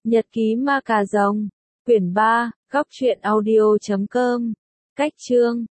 Nhật ký ma cà rồng, quyển 3, góc truyện audio.com, cách chương